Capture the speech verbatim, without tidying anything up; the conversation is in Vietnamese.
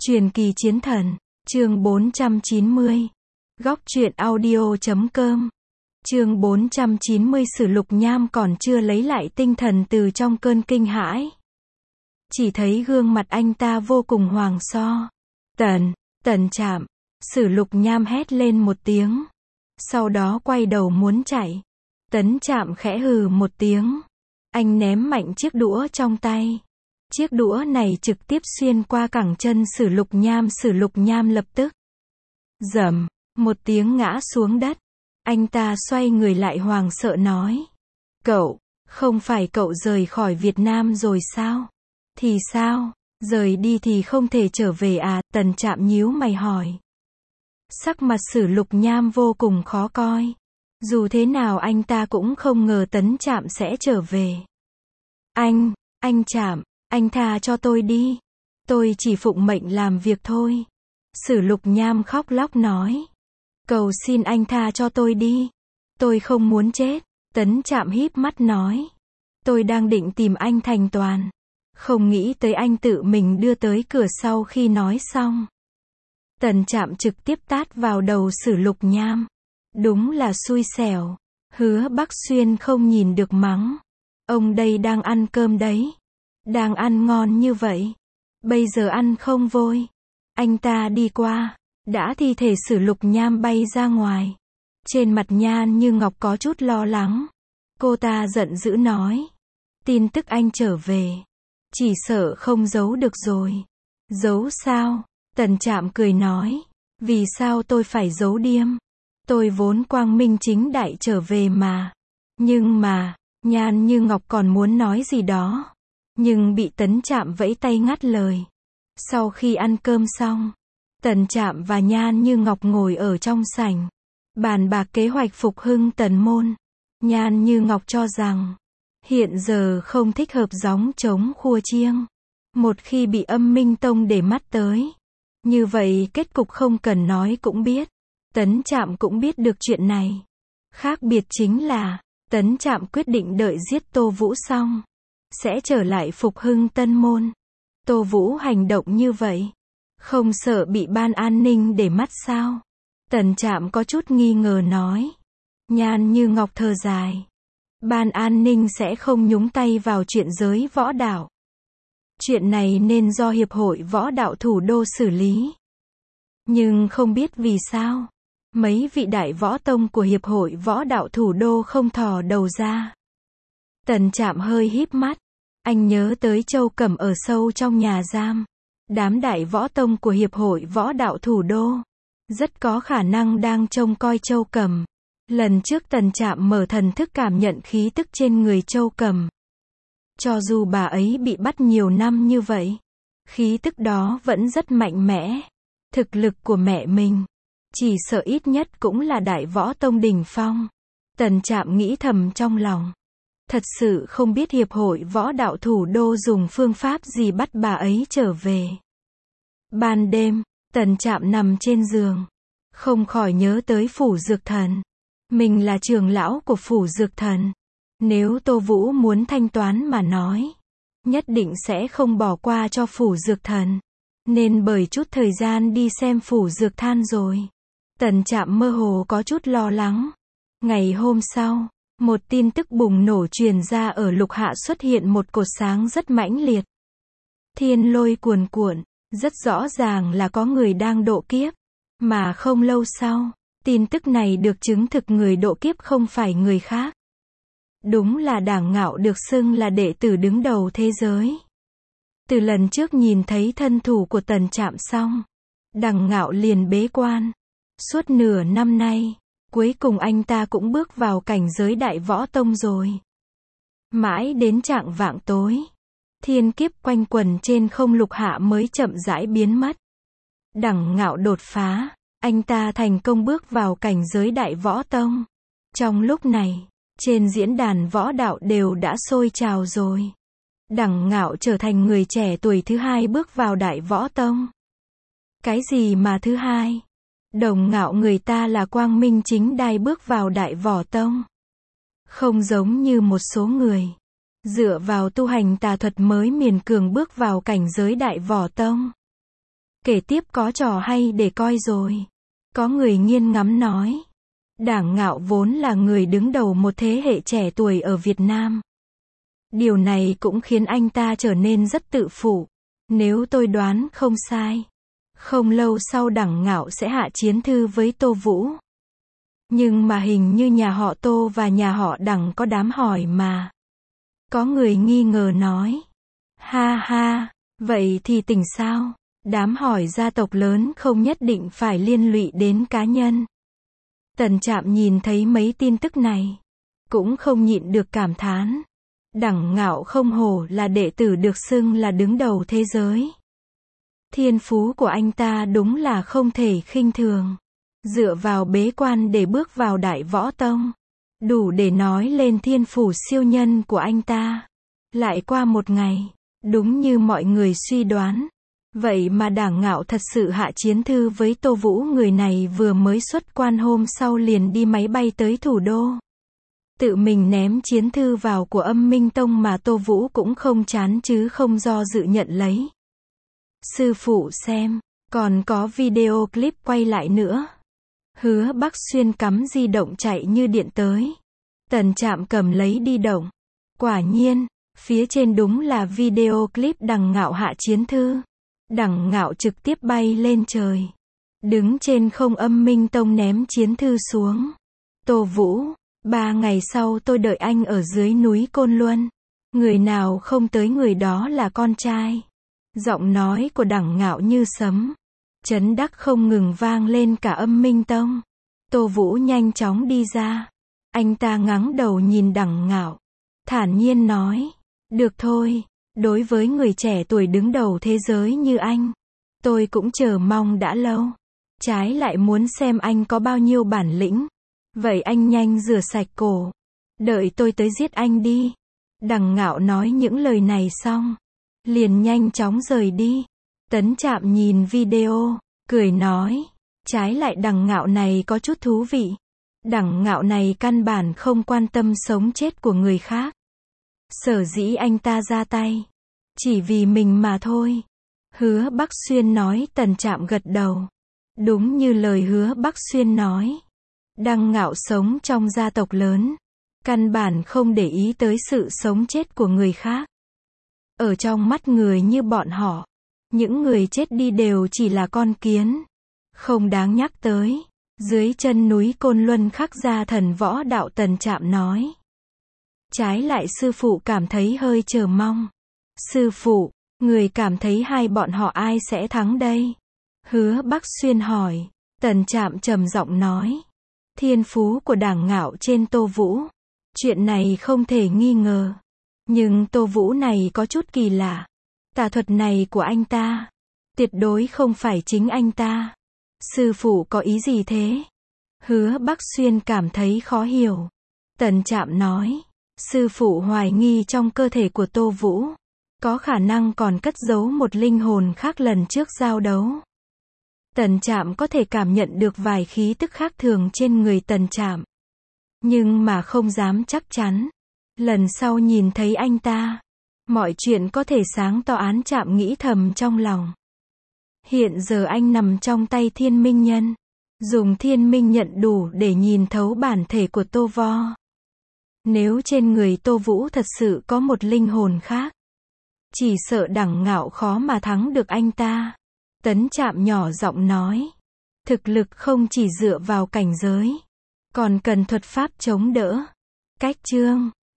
Truyền kỳ chiến thần, chương bốn trăm chín mươi. Góc truyện audio chấm com. Chương bốn trăm chín mươi Sử Lục Nham còn chưa lấy lại tinh thần từ trong cơn kinh hãi. Chỉ thấy gương mặt anh ta vô cùng hoàng so. Tần, Tần Trạm, Sử Lục Nham hét lên một tiếng. Sau đó quay đầu muốn chạy. Tấn Trạm khẽ hừ một tiếng. Anh ném mạnh chiếc đũa trong tay. Chiếc đũa này trực tiếp xuyên qua cẳng chân Sử Lục Nham. Sử Lục Nham lập tức rầm một tiếng ngã xuống đất. Anh ta xoay người lại hoảng sợ nói. Cậu, không phải cậu rời khỏi Việt Nam rồi sao? Thì sao? Rời đi thì không thể trở về à? Tần Trạm nhíu mày hỏi. Sắc mặt Sử Lục Nham vô cùng khó coi. Dù thế nào anh ta cũng không ngờ Tấn Trạm sẽ trở về. Anh, anh Trạm, anh tha cho tôi đi. Tôi chỉ phụng mệnh làm việc thôi. Sử Lục Nham khóc lóc nói. Cầu xin anh tha cho tôi đi. Tôi không muốn chết. Tấn Trạm híp mắt nói. Tôi đang định tìm anh thành toàn. Không nghĩ tới anh tự mình đưa tới cửa. Sau khi nói xong, Tần Trạm trực tiếp tát vào đầu Sử Lục Nham. Đúng là xui xẻo. Hứa Bắc Xuyên không nhìn được mắng. Ông đây đang ăn cơm đấy. Đang ăn ngon như vậy. Bây giờ ăn không vôi. Anh ta đi qua. Đã thi thể Sử Lục Nham bay ra ngoài. Trên mặt Nhan Như Ngọc có chút lo lắng. Cô ta giận dữ nói. Tin tức anh trở về. Chỉ sợ không giấu được rồi. Giấu sao? Tần Trạm cười nói. Vì sao tôi phải giấu điếm? Tôi vốn quang minh chính đại trở về mà. Nhưng mà, Nhan Như Ngọc còn muốn nói gì đó. Nhưng bị Tấn Trạm vẫy tay ngắt lời. Sau khi ăn cơm xong, Tần Trạm và Nhan Như Ngọc ngồi ở trong sảnh. Bàn bạc kế hoạch phục hưng Tần Môn. Nhan Như Ngọc cho rằng, hiện giờ không thích hợp gióng trống khua chiêng. Một khi bị Âm Minh Tông để mắt tới. Như vậy kết cục không cần nói cũng biết. Tấn Trạm cũng biết được chuyện này. Khác biệt chính là, Tấn Trạm quyết định đợi giết Tô Vũ xong, sẽ trở lại phục hưng Tân Môn. Tô Vũ hành động như vậy, không sợ bị ban an ninh để mắt sao? Tần Trạm có chút nghi ngờ nói. Nhan Như Ngọc thở dài. Ban an ninh sẽ không nhúng tay vào chuyện giới võ đạo. Chuyện này nên do Hiệp hội Võ đạo Thủ đô xử lý. Nhưng không biết vì sao, mấy vị đại võ tông của Hiệp hội Võ đạo Thủ đô không thò đầu ra. Tần Trạm hơi híp mắt. Anh nhớ tới Châu Cẩm ở sâu trong nhà giam. Đám đại võ tông của Hiệp hội Võ đạo Thủ đô rất có khả năng đang trông coi Châu Cẩm. Lần trước Tần Trạm mở thần thức cảm nhận khí tức trên người Châu Cẩm. Cho dù bà ấy bị bắt nhiều năm như vậy, khí tức đó vẫn rất mạnh mẽ. Thực lực của mẹ mình, chỉ sợ ít nhất cũng là đại võ tông đỉnh phong. Tần Trạm nghĩ thầm trong lòng. Thật sự không biết Hiệp hội Võ đạo Thủ đô dùng phương pháp gì bắt bà ấy trở về. Ban đêm, Tần Trạm nằm trên giường, không khỏi nhớ tới Phủ Dược Thần. Mình là trưởng lão của Phủ Dược Thần. Nếu Tô Vũ muốn thanh toán mà nói, nhất định sẽ không bỏ qua cho Phủ Dược Thần. Nên bởi chút thời gian đi xem Phủ Dược Than rồi. Tần Trạm mơ hồ có chút lo lắng. Ngày hôm sau, một tin tức bùng nổ truyền ra ở Lục Hạ xuất hiện một cột sáng rất mãnh liệt. Thiên lôi cuồn cuộn, rất rõ ràng là có người đang độ kiếp. Mà không lâu sau, tin tức này được chứng thực người độ kiếp không phải người khác. Đúng là Đảng Ngạo được xưng là đệ tử đứng đầu thế giới. Từ lần trước nhìn thấy thân thủ của Tần Trạm xong, Đảng Ngạo liền bế quan. Suốt nửa năm nay, cuối cùng anh ta cũng bước vào cảnh giới đại võ tông rồi. Mãi đến chạng vạng tối, thiên kiếp quanh quẩn trên không Lục Hạ mới chậm rãi biến mất. Đảng Ngạo đột phá, anh ta thành công bước vào cảnh giới đại võ tông. Trong lúc này, trên diễn đàn võ đạo đều đã sôi trào rồi. Đảng Ngạo trở thành người trẻ tuổi thứ hai bước vào đại võ tông. Cái gì mà thứ hai? Đồng Ngạo người ta là quang minh chính đại bước vào đại võ tông. Không giống như một số người, dựa vào tu hành tà thuật mới miền cường bước vào cảnh giới đại võ tông. Kể tiếp có trò hay để coi rồi. Có người nghiên ngẫm nói. Đảng Ngạo vốn là người đứng đầu một thế hệ trẻ tuổi ở Việt Nam. Điều này cũng khiến anh ta trở nên rất tự phụ. Nếu tôi đoán không sai, không lâu sau Đảng Ngạo sẽ hạ chiến thư với Tô Vũ. Nhưng mà hình như nhà họ Tô và nhà họ Đảng có đám hỏi mà. Có người nghi ngờ nói. Ha ha, vậy thì tỉnh sao? Đám hỏi gia tộc lớn không nhất định phải liên lụy đến cá nhân. Tần Trạm nhìn thấy mấy tin tức này, cũng không nhịn được cảm thán. Đảng Ngạo không hổ là đệ tử được xưng là đứng đầu thế giới. Thiên phú của anh ta đúng là không thể khinh thường. Dựa vào bế quan để bước vào Đại Võ Tông, đủ để nói lên thiên phủ siêu nhân của anh ta. Lại qua một ngày, đúng như mọi người suy đoán. Vậy mà Đảng Ngạo thật sự hạ chiến thư với Tô Vũ. Người này vừa mới xuất quan hôm sau liền đi máy bay tới thủ đô. Tự mình ném chiến thư vào của Âm Minh Tông mà Tô Vũ cũng không chán chứ không do dự nhận lấy. Sư phụ xem, còn có video clip quay lại nữa. Hứa Bắc Xuyên cắm di động chạy như điện tới. Tần Trạm cầm lấy đi động. Quả nhiên, phía trên đúng là video clip Đảng Ngạo hạ chiến thư. Đảng Ngạo trực tiếp bay lên trời. Đứng trên không Âm Minh Tông ném chiến thư xuống. Tô Vũ, ba ngày sau tôi đợi anh ở dưới núi Côn Luân. Người nào không tới người đó là con trai. Giọng nói của Đảng Ngạo như sấm. Chấn đắc không ngừng vang lên cả Âm Minh Tông. Tô Vũ nhanh chóng đi ra. Anh ta ngẩng đầu nhìn Đảng Ngạo. Thản nhiên nói. Được thôi, đối với người trẻ tuổi đứng đầu thế giới như anh, tôi cũng chờ mong đã lâu. Trái lại muốn xem anh có bao nhiêu bản lĩnh. Vậy anh nhanh rửa sạch cổ. Đợi tôi tới giết anh đi. Đảng Ngạo nói những lời này xong, liền nhanh chóng rời đi. Tấn Trạm nhìn video, cười nói. Trái lại Đảng Ngạo này có chút thú vị. Đảng Ngạo này căn bản không quan tâm sống chết của người khác. Sở dĩ anh ta ra tay, chỉ vì mình mà thôi. Hứa Bắc Xuyên nói. Tần Trạm gật đầu. Đúng như lời Hứa Bắc Xuyên nói. Đảng Ngạo sống trong gia tộc lớn, căn bản không để ý tới sự sống chết của người khác. Ở trong mắt người như bọn họ, những người chết đi đều chỉ là con kiến, không đáng nhắc tới. Dưới chân núi Côn Luân khắc ra thần võ đạo. Tần Trạm nói. Trái lại sư phụ cảm thấy hơi chờ mong. Sư phụ, người cảm thấy hai bọn họ ai sẽ thắng đây? Hứa Bắc Xuyên hỏi. Tần Trạm trầm giọng nói. Thiên phú của Đảng Ngạo trên Tô Vũ. Chuyện này không thể nghi ngờ. Nhưng Tô Vũ này có chút kỳ lạ. Tà thuật này của anh ta, tuyệt đối không phải chính anh ta. Sư phụ có ý gì thế? Hứa Bắc Xuyên cảm thấy khó hiểu. Tần Trạm nói. Sư phụ hoài nghi trong cơ thể của Tô Vũ, có khả năng còn cất giấu một linh hồn khác lần trước giao đấu. Tần Trạm có thể cảm nhận được vài khí tức khác thường trên người Tần Trạm. Nhưng mà không dám chắc chắn. Lần sau nhìn thấy anh ta, mọi chuyện có thể sáng tỏ. Án Trạm nghĩ thầm trong lòng. Hiện giờ anh nằm trong tay Thiên Minh Nhân. Dùng Thiên Minh nhận đủ để nhìn thấu bản thể của Tô Vo. Nếu trên người Tô Vũ thật sự có một linh hồn khác, chỉ sợ Đảng Ngạo khó mà thắng được anh ta. Tấn Trạm nhỏ giọng nói. Thực lực không chỉ dựa vào cảnh giới, còn cần thuật pháp chống đỡ. Cách chương